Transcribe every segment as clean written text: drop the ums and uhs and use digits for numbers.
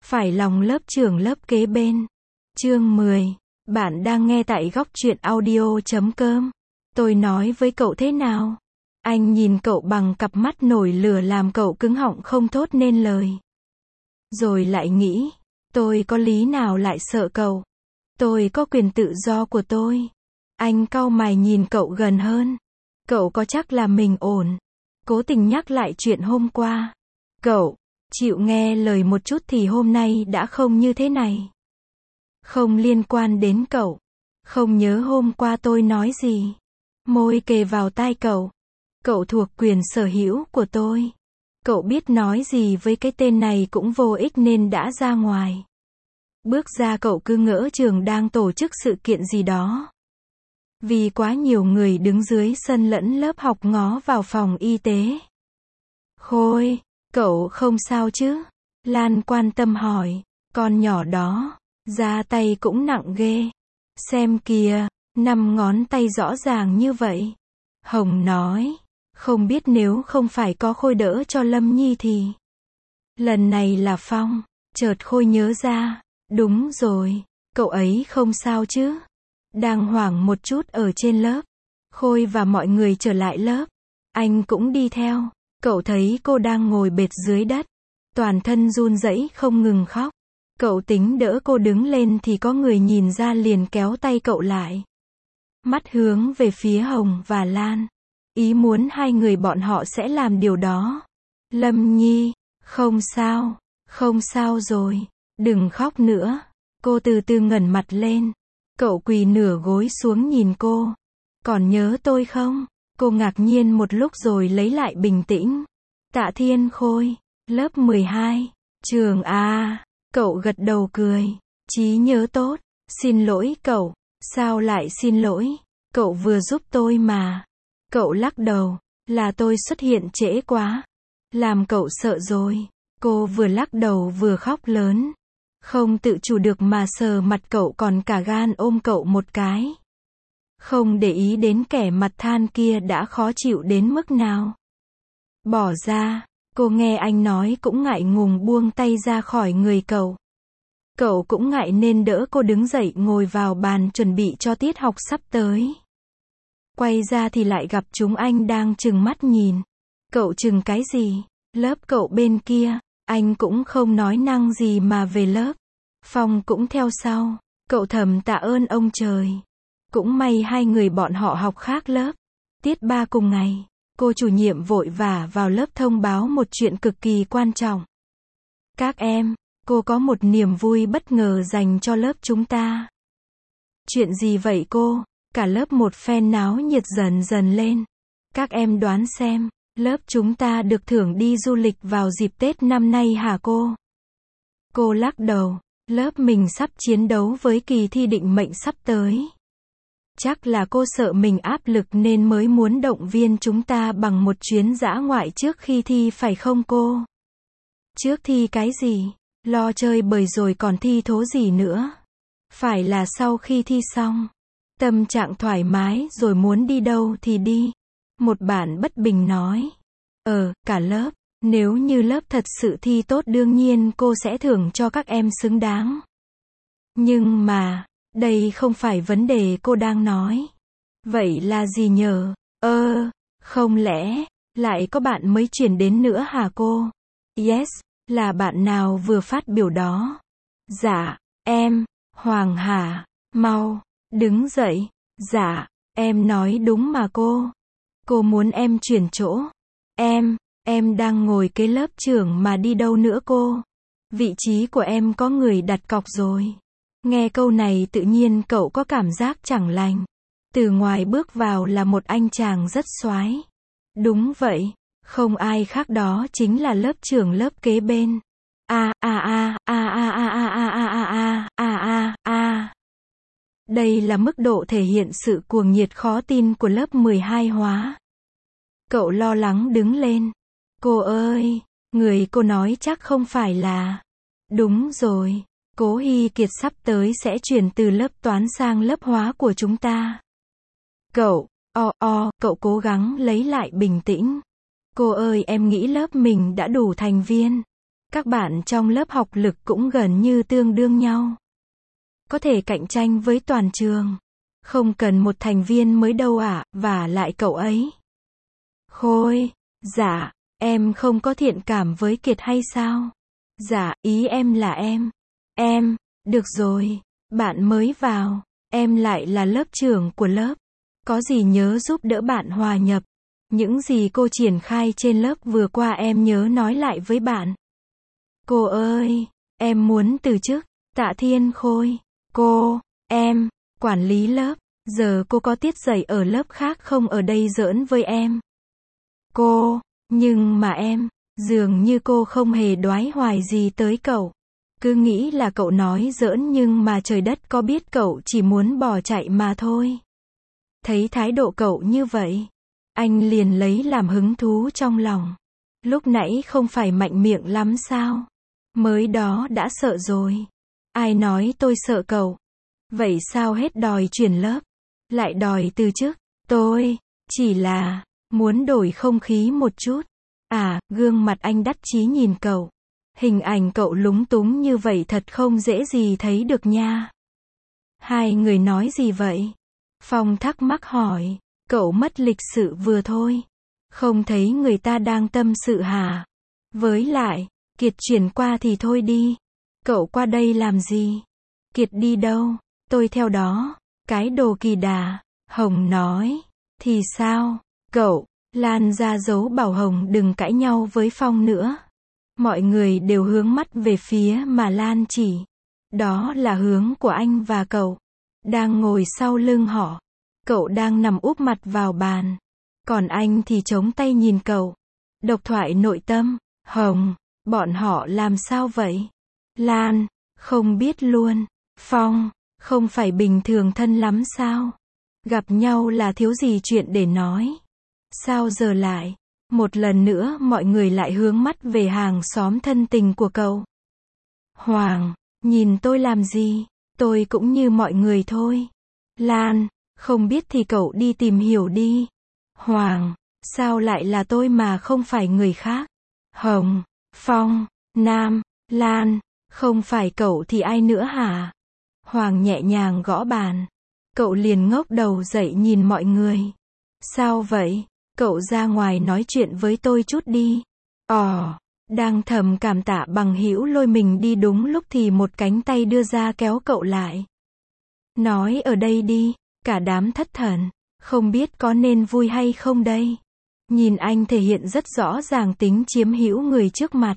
Phải lòng lớp trưởng lớp kế bên. Chương 10. Bạn đang nghe tại góc truyện audio.com. Tôi nói với cậu thế nào? Anh nhìn cậu bằng cặp mắt nổi lửa làm cậu cứng họng không thốt nên lời. Rồi lại nghĩ, tôi có lý nào lại sợ cậu? Tôi có quyền tự do của tôi. Anh cau mày nhìn cậu gần hơn. Cậu có chắc là mình ổn? Cố tình nhắc lại chuyện hôm qua. Cậu chịu nghe lời một chút thì hôm nay đã không như thế này. Không liên quan đến cậu. Không nhớ hôm qua tôi nói gì. Môi kề vào tai cậu. Cậu thuộc quyền sở hữu của tôi. Cậu biết nói gì với cái tên này cũng vô ích nên đã ra ngoài. Bước ra cậu cứ ngỡ trường đang tổ chức sự kiện gì đó. Vì quá nhiều người đứng dưới sân lẫn lớp học ngó vào phòng y tế. Khôi, cậu không sao chứ? Lan quan tâm hỏi. Con nhỏ đó, da tay cũng nặng ghê. Xem kìa, 5 ngón tay rõ ràng như vậy. Hồng nói, không biết nếu không phải có Khôi đỡ cho Lâm Nhi thì. Lần này là Phong, chợt Khôi nhớ ra. Đúng rồi, cậu ấy không sao chứ? Đang hoảng một chút ở trên lớp. Khôi và mọi người trở lại lớp. Anh cũng đi theo. Cậu thấy cô đang ngồi bệt dưới đất. Toàn thân run rẩy không ngừng khóc. Cậu tính đỡ cô đứng lên thì có người nhìn ra liền kéo tay cậu lại. Mắt hướng về phía Hồng và Lan. Ý muốn hai người bọn họ sẽ làm điều đó. Lâm Nhi, không sao, không sao rồi. Đừng khóc nữa. Cô từ từ ngẩng mặt lên. Cậu quỳ nửa gối xuống nhìn cô. Còn nhớ tôi không? Cô ngạc nhiên một lúc rồi lấy lại bình tĩnh. Tạ Thiên Khôi, lớp 12, trường A. Cậu gật đầu cười. Trí nhớ tốt. Xin lỗi cậu. Sao lại xin lỗi? Cậu vừa giúp tôi mà. Cậu lắc đầu. Là tôi xuất hiện trễ quá. Làm cậu sợ rồi. Cô vừa lắc đầu vừa khóc lớn. Không tự chủ được mà sờ mặt cậu còn cả gan ôm cậu một cái. Không để ý đến kẻ mặt than kia đã khó chịu đến mức nào. Bỏ ra, cô nghe anh nói cũng ngại ngùng buông tay ra khỏi người cậu. Cậu cũng ngại nên đỡ cô đứng dậy ngồi vào bàn chuẩn bị cho tiết học sắp tới. Quay ra thì lại gặp chúng anh đang trừng mắt nhìn. Cậu trừng cái gì? Lớp cậu bên kia. Anh cũng không nói năng gì mà về lớp. Phong cũng theo sau. Cậu thầm tạ ơn ông trời. Cũng may hai người bọn họ học khác lớp. Tiết 3 cùng ngày, cô chủ nhiệm vội vã vào lớp thông báo một chuyện cực kỳ quan trọng. Các em, cô có một niềm vui bất ngờ dành cho lớp chúng ta. Chuyện gì vậy cô? Cả lớp một phen náo nhiệt dần dần lên. Các em đoán xem. Lớp chúng ta được thưởng đi du lịch vào dịp Tết năm nay hả cô? Cô lắc đầu. Lớp mình sắp chiến đấu với kỳ thi định mệnh sắp tới. Chắc là cô sợ mình áp lực nên mới muốn động viên chúng ta bằng một chuyến dã ngoại trước khi thi phải không cô? Trước thi cái gì? Lo chơi bời rồi còn thi thố gì nữa? Phải là sau khi thi xong. Tâm trạng thoải mái rồi muốn đi đâu thì đi. Một bạn bất bình nói. Cả lớp, nếu như lớp thật sự thi tốt đương nhiên cô sẽ thưởng cho các em xứng đáng. Nhưng mà, đây không phải vấn đề cô đang nói. Vậy là gì nhờ? Không lẽ, lại có bạn mới chuyển đến nữa hả cô? Yes, là bạn nào vừa phát biểu đó? Dạ, em, Hoàng hả? Mau, đứng dậy. Dạ, em nói đúng mà cô. Cô muốn em chuyển chỗ. Em đang ngồi kế lớp trưởng mà đi đâu nữa cô? Vị trí của em có người đặt cọc rồi. Nghe câu này tự nhiên cậu có cảm giác chẳng lành. Từ ngoài bước vào là một anh chàng rất xoái. Đúng vậy, không ai khác đó chính là lớp trưởng lớp kế bên. Đây là mức độ thể hiện sự cuồng nhiệt khó tin của lớp 12 hóa. Cậu lo lắng đứng lên. Cô ơi, người cô nói chắc không phải là. Đúng rồi, Cố Hy Kiệt sắp tới sẽ chuyển từ lớp toán sang lớp hóa của chúng ta. Cậu, cậu cố gắng lấy lại bình tĩnh. Cô ơi em nghĩ lớp mình đã đủ thành viên. Các bạn trong lớp học lực cũng gần như tương đương nhau. Có thể cạnh tranh với toàn trường. Không cần một thành viên mới đâu ạ, và lại cậu ấy. Khôi, dạ, em không có thiện cảm với Kiệt hay sao? Dạ, ý em là em, được rồi, bạn mới vào, em lại là lớp trưởng của lớp. Có gì nhớ giúp đỡ bạn hòa nhập. Những gì cô triển khai trên lớp vừa qua em nhớ nói lại với bạn. Cô ơi, em muốn từ chức. Tạ Thiên Khôi. Cô, em, quản lý lớp, giờ cô có tiết dạy ở lớp khác không, ở đây giỡn với em? Cô, nhưng mà em, dường như cô không hề đoái hoài gì tới cậu. Cứ nghĩ là cậu nói giỡn nhưng mà trời đất có biết cậu chỉ muốn bỏ chạy mà thôi. Thấy thái độ cậu như vậy, anh liền lấy làm hứng thú trong lòng. Lúc nãy không phải mạnh miệng lắm sao? Mới đó đã sợ rồi. Ai nói tôi sợ cậu? Vậy sao hết đòi chuyển lớp, lại đòi từ chức? Tôi chỉ là muốn đổi không khí một chút. À, gương mặt anh đắc chí nhìn cậu. Hình ảnh cậu lúng túng như vậy thật không dễ gì thấy được nha. Hai người nói gì vậy? Phong thắc mắc hỏi. Cậu mất lịch sự vừa thôi. Không thấy người ta đang tâm sự hả? Với lại, Kiệt chuyển qua thì thôi đi. Cậu qua đây làm gì? Kiệt đi đâu? Tôi theo đó. Cái đồ kỳ đà. Hồng nói. Thì sao? Cậu, Lan ra dấu bảo Hồng đừng cãi nhau với Phong nữa. Mọi người đều hướng mắt về phía mà Lan chỉ. Đó là hướng của anh và cậu. Đang ngồi sau lưng họ. Cậu đang nằm úp mặt vào bàn. Còn anh thì chống tay nhìn cậu. Độc thoại nội tâm. Hồng, bọn họ làm sao vậy? Lan, không biết luôn. Phong, không phải bình thường thân lắm sao? Gặp nhau là thiếu gì chuyện để nói. Sao giờ lại? Một lần nữa mọi người lại hướng mắt về hàng xóm thân tình của cậu. Hoàng, nhìn tôi làm gì? Tôi cũng như mọi người thôi. Lan, không biết thì cậu đi tìm hiểu đi. Hoàng, sao lại là tôi mà không phải người khác? Hồng, Phong, Nam, Lan, không phải cậu thì ai nữa hả? Hoàng nhẹ nhàng gõ bàn. Cậu liền ngóc đầu dậy nhìn mọi người. Sao vậy? Cậu ra ngoài nói chuyện với tôi chút đi. Đang thầm cảm tạ bằng hữu lôi mình đi đúng lúc thì một cánh tay đưa ra kéo cậu lại. Nói ở đây đi, cả đám thất thần. Không biết có nên vui hay không đây? Nhìn anh thể hiện rất rõ ràng tính chiếm hữu người trước mặt.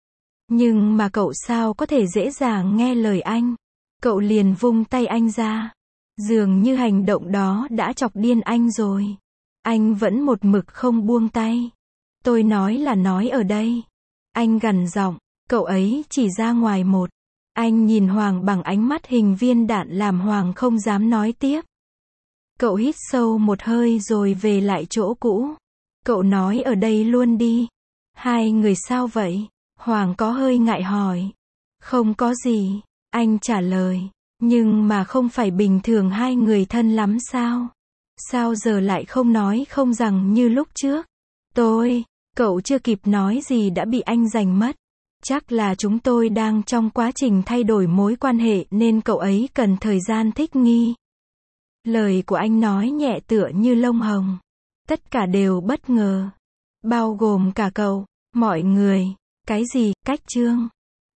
Nhưng mà cậu sao có thể dễ dàng nghe lời anh? Cậu liền vung tay anh ra. Dường như hành động đó đã chọc điên anh rồi. Anh vẫn một mực không buông tay. Tôi nói là nói ở đây. Anh gằn giọng, cậu ấy chỉ ra ngoài một. Anh nhìn Hoàng bằng ánh mắt hình viên đạn làm Hoàng không dám nói tiếp. Cậu hít sâu một hơi rồi về lại chỗ cũ. Cậu nói ở đây luôn đi. Hai người sao vậy? Hoàng có hơi ngại hỏi. Không có gì, anh trả lời. Nhưng mà không phải bình thường hai người thân lắm sao? Sao giờ lại không nói không rằng như lúc trước? Cậu chưa kịp nói gì đã bị anh giành mất. Chắc là chúng tôi đang trong quá trình thay đổi mối quan hệ nên cậu ấy cần thời gian thích nghi. Lời của anh nói nhẹ tựa như lông hồng. Tất cả đều bất ngờ. Bao gồm cả cậu, mọi người. Cái gì, cách chương?